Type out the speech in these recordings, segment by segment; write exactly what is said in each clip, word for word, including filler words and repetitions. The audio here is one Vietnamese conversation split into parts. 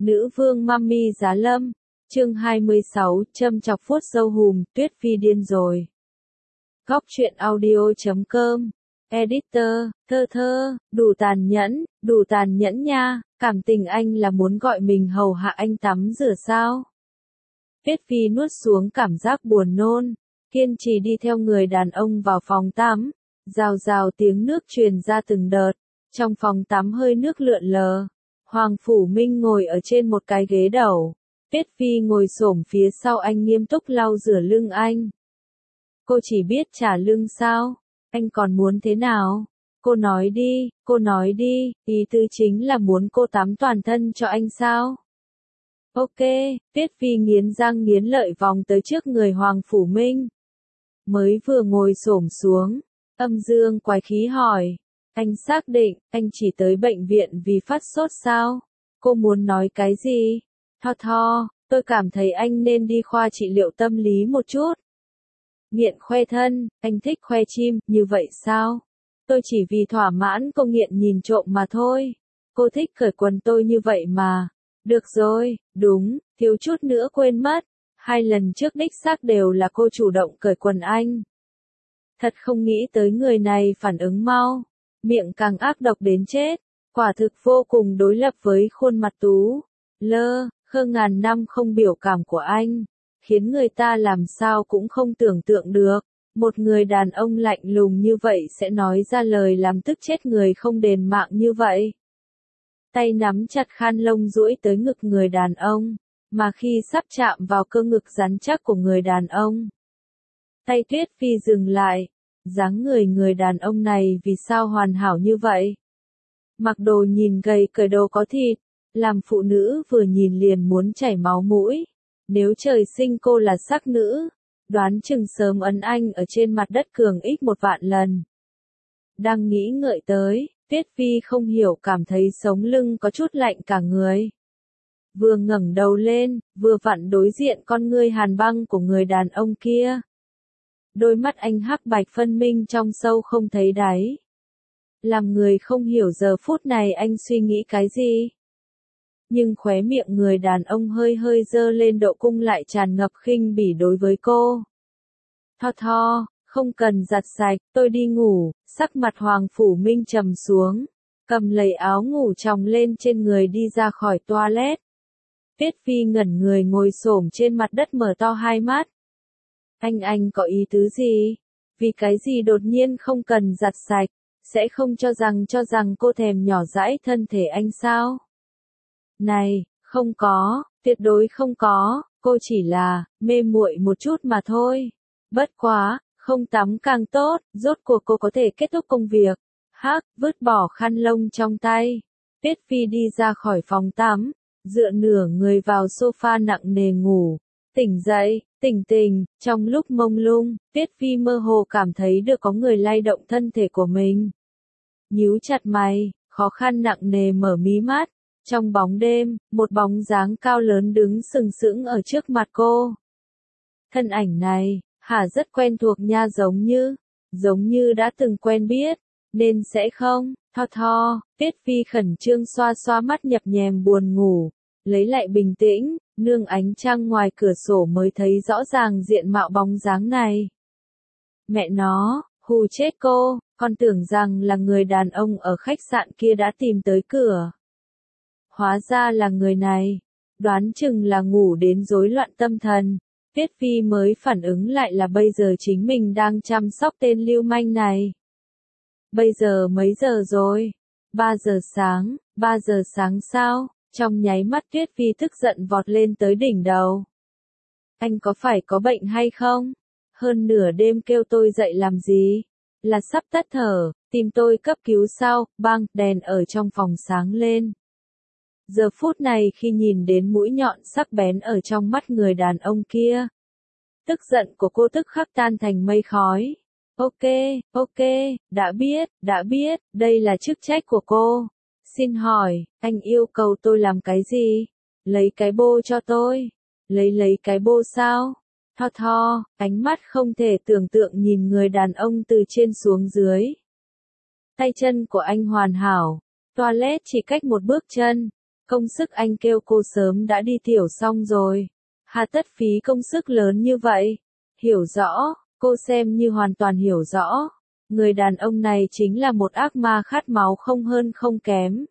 Nữ vương Mummy Giá Lâm, chương hai mươi sáu, châm chọc phốt dâu hùm, Tuyết Phi điên rồi. Góc truyện audio chấm com, editor, thơ thơ, đủ tàn nhẫn, đủ tàn nhẫn nha, cảm tình anh là muốn gọi mình hầu hạ anh tắm rửa sao? Tuyết Phi nuốt xuống cảm giác buồn nôn, kiên trì đi theo người đàn ông vào phòng tắm, rào rào tiếng nước truyền ra từng đợt, trong phòng tắm hơi nước lượn lờ. Hoàng Phủ Minh ngồi ở trên một cái ghế đầu, Tuyết Phi ngồi xổm phía sau anh nghiêm túc lau rửa lưng anh. Cô chỉ biết trả lưng sao? Anh còn muốn thế nào? Cô nói đi, cô nói đi, ý tứ chính là muốn cô tắm toàn thân cho anh sao? Ok, Tuyết Phi nghiến răng nghiến lợi vòng tới trước người Hoàng Phủ Minh. Mới vừa ngồi xổm xuống, âm dương quái khí hỏi. Anh xác định, anh chỉ tới bệnh viện vì phát sốt sao? Cô muốn nói cái gì? Tho tho, tôi cảm thấy anh nên đi khoa trị liệu tâm lý một chút. Nghiện khoe thân, anh thích khoe chim, như vậy sao? Tôi chỉ vì thỏa mãn cô nghiện nhìn trộm mà thôi. Cô thích cởi quần tôi như vậy mà. Được rồi, đúng, thiếu chút nữa quên mất. Hai lần trước đích xác đều là cô chủ động cởi quần anh. Thật không nghĩ tới người này phản ứng mau. Miệng càng ác độc đến chết, quả thực vô cùng đối lập với khuôn mặt tú, lơ, khơ ngàn năm không biểu cảm của anh, khiến người ta làm sao cũng không tưởng tượng được, một người đàn ông lạnh lùng như vậy sẽ nói ra lời làm tức chết người không đền mạng như vậy. Tay nắm chặt khăn lông duỗi tới ngực người đàn ông, mà khi sắp chạm vào cơ ngực rắn chắc của người đàn ông, tay Tuyết Phi dừng lại. Dáng người người đàn ông này vì sao hoàn hảo như vậy? Mặc đồ nhìn gầy cởi đồ có thịt, làm phụ nữ vừa nhìn liền muốn chảy máu mũi. Nếu trời sinh cô là sắc nữ, đoán chừng sớm ấn anh ở trên mặt đất cường ích một vạn lần. Đang nghĩ ngợi tới, Tuyết Phi không hiểu cảm thấy sống lưng có chút lạnh cả người. Vừa ngẩng đầu lên, vừa vặn đối diện con ngươi hàn băng của người đàn ông kia. Đôi mắt anh hắc bạch phân minh trong sâu không thấy đáy. Làm người không hiểu giờ phút này anh suy nghĩ cái gì. Nhưng khóe miệng người đàn ông hơi hơi dơ lên độ cung lại tràn ngập khinh bỉ đối với cô. Tho tho, không cần giặt sạch, tôi đi ngủ, sắc mặt Hoàng Phủ Minh trầm xuống, cầm lấy áo ngủ chồng lên trên người đi ra khỏi toilet. Tuyết Phi ngẩn người ngồi xổm trên mặt đất mở to hai mắt. Anh anh có ý tứ gì? Vì cái gì đột nhiên không cần giặt sạch, sẽ không cho rằng cho rằng cô thèm nhỏ dãi thân thể anh sao? Này, không có, tuyệt đối không có, cô chỉ là mê muội một chút mà thôi. Bất quá, không tắm càng tốt, rốt cuộc cô có thể kết thúc công việc. Hắc, vứt bỏ khăn lông trong tay. Tuyết Phi đi ra khỏi phòng tắm, dựa nửa người vào sofa nặng nề ngủ. Tỉnh dậy, tỉnh tỉnh, trong lúc mông lung, Tuyết Phi mơ hồ cảm thấy được có người lay động thân thể của mình. Nhíu chặt mày, khó khăn nặng nề mở mí mắt, trong bóng đêm, một bóng dáng cao lớn đứng sừng sững ở trước mặt cô. Thân ảnh này, hả rất quen thuộc nha, giống như, giống như đã từng quen biết, nên sẽ không, tho tho, Tuyết Phi khẩn trương xoa xoa mắt nhập nhèm buồn ngủ, lấy lại bình tĩnh. Nương ánh trăng ngoài cửa sổ mới thấy rõ ràng diện mạo bóng dáng này. Mẹ nó, hù chết cô, con tưởng rằng là người đàn ông ở khách sạn kia đã tìm tới cửa. Hóa ra là người này, đoán chừng là ngủ đến rối loạn tâm thần. Tuyết Phi mới phản ứng lại là bây giờ chính mình đang chăm sóc tên lưu manh này. Bây giờ mấy giờ rồi? ba giờ sáng, ba giờ sáng sao? Trong nháy mắt Tuyết Phi tức giận vọt lên tới đỉnh đầu. Anh có phải có bệnh hay không? Hơn nửa đêm kêu tôi dậy làm gì? Là sắp tắt thở, tìm tôi cấp cứu sao? Bang, đèn ở trong phòng sáng lên. Giờ phút này khi nhìn đến mũi nhọn sắc bén ở trong mắt người đàn ông kia, tức giận của cô tức khắc tan thành mây khói. Ok, ok, đã biết, đã biết, đây là chức trách của cô. Xin hỏi, anh yêu cầu tôi làm cái gì? Lấy cái bô cho tôi. Lấy lấy cái bô sao? Tho tho, ánh mắt không thể tưởng tượng nhìn người đàn ông từ trên xuống dưới. Tay chân của anh hoàn hảo. Toilet chỉ cách một bước chân. công sức anh kêu cô sớm đã đi tiểu xong rồi. Hà tất phí công sức lớn như vậy. Hiểu rõ, cô xem như hoàn toàn hiểu rõ. Người đàn ông này chính là một ác ma khát máu không hơn không kém.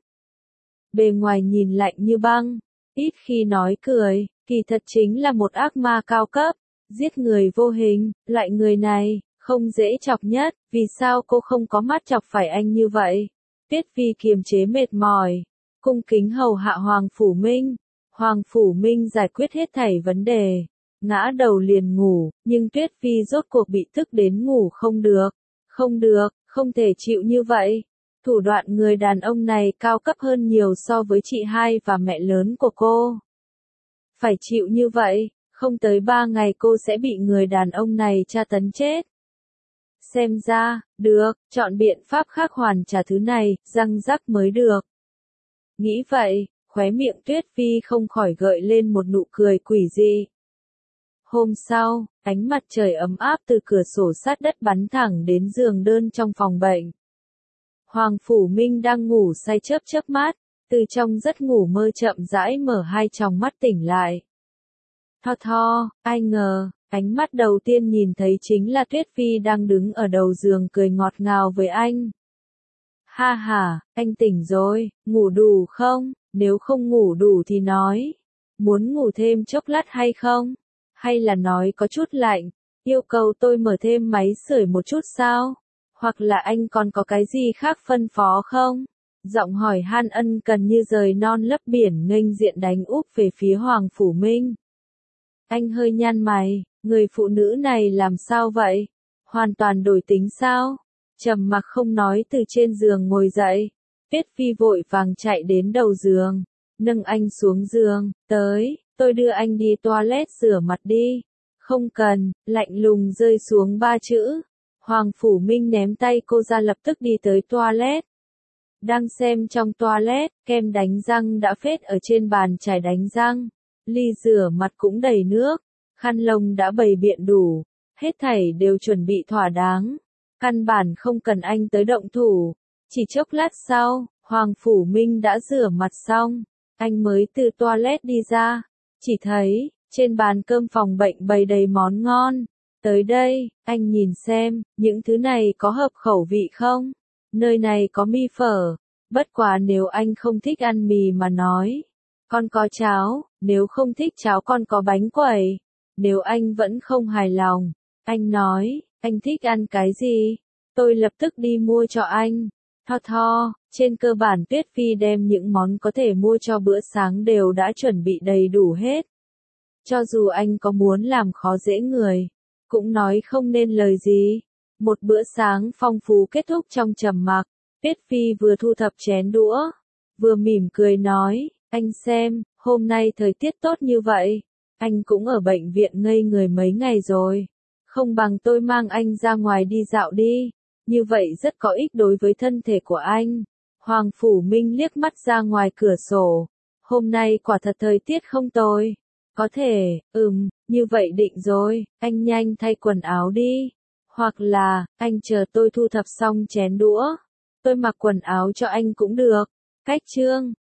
Bề ngoài nhìn lạnh như băng, ít khi nói cười, kỳ thật chính là một ác ma cao cấp, giết người vô hình. Loại người này, không dễ chọc nhất, vì sao cô không có mắt chọc phải anh như vậy? Tuyết Phi kiềm chế mệt mỏi, cung kính hầu hạ Hoàng Phủ Minh. Hoàng Phủ Minh giải quyết hết thảy vấn đề, ngã đầu liền ngủ, nhưng Tuyết Phi rốt cuộc bị tức đến ngủ không được. Không được, không thể chịu như vậy. Thủ đoạn người đàn ông này cao cấp hơn nhiều so với chị hai và mẹ lớn của cô. Phải chịu như vậy, không tới ba ngày cô sẽ bị người đàn ông này tra tấn chết. Xem ra, được, chọn biện pháp khác hoàn trả thứ này, răng rắc mới được. Nghĩ vậy, khóe miệng Tuyết Phi không khỏi gợi lên một nụ cười quỷ dị. Hôm sau, ánh mặt trời ấm áp từ cửa sổ sát đất bắn thẳng đến giường đơn trong phòng bệnh. Hoàng Phủ Minh đang ngủ say chớp chớp mắt, từ trong giấc ngủ mơ chậm rãi mở hai tròng mắt tỉnh lại. Tho tho, ai ngờ, ánh mắt đầu tiên nhìn thấy chính là Tuyết Phi đang đứng ở đầu giường cười ngọt ngào với anh. Ha ha, anh tỉnh rồi, ngủ đủ không? Nếu không ngủ đủ thì nói. Muốn ngủ thêm chốc lát hay không? Hay là nói có chút lạnh, yêu cầu tôi mở thêm máy sưởi một chút sao? Hoặc là anh còn có cái gì khác phân phó không? Giọng hỏi han ân cần như rời non lấp biển nghênh diện đánh úp về phía Hoàng Phủ Minh. Anh hơi nhăn mày, người phụ nữ này làm sao vậy? Hoàn toàn đổi tính sao? Trầm mặc không nói từ trên giường ngồi dậy. Tuyết Phi vội vàng chạy đến đầu giường, nâng anh xuống giường, tới, tôi đưa anh đi toilet rửa mặt đi. Không cần, lạnh lùng rơi xuống ba chữ. Hoàng Phủ Minh ném tay cô ra lập tức đi tới toilet. Đang xem trong toilet, kem đánh răng đã phết ở trên bàn chải đánh răng. Ly rửa mặt cũng đầy nước, khăn lông đã bày biện đủ, hết thảy đều chuẩn bị thỏa đáng. Căn bản không cần anh tới động thủ. Chỉ chốc lát sau, Hoàng Phủ Minh đã rửa mặt xong, anh mới từ toilet đi ra. Chỉ thấy, trên bàn cơm phòng bệnh bày đầy món ngon. Tới đây, anh nhìn xem, những thứ này có hợp khẩu vị không? Nơi này có mì phở, bất quá nếu anh không thích ăn mì mà nói. Con có cháo, nếu không thích cháo con có bánh quẩy. Nếu anh vẫn không hài lòng, anh nói, anh thích ăn cái gì? Tôi lập tức đi mua cho anh. Tho tho, trên cơ bản Tuyết Phi đem những món có thể mua cho bữa sáng đều đã chuẩn bị đầy đủ hết. Cho dù anh có muốn làm khó dễ người, cũng nói không nên lời gì. Một bữa sáng phong phú kết thúc trong trầm mặc. Tuyết Phi vừa thu thập chén đũa, vừa mỉm cười nói, anh xem, hôm nay thời tiết tốt như vậy, anh cũng ở bệnh viện ngây người mấy ngày rồi. Không bằng tôi mang anh ra ngoài đi dạo đi, như vậy rất có ích đối với thân thể của anh. Hoàng Phủ Minh liếc mắt ra ngoài cửa sổ, hôm nay quả thật thời tiết không tồi. Có thể, ừm, như vậy định rồi, anh nhanh thay quần áo đi. Hoặc là, anh chờ tôi thu thập xong chén đũa. Tôi mặc quần áo cho anh cũng được. Cách chương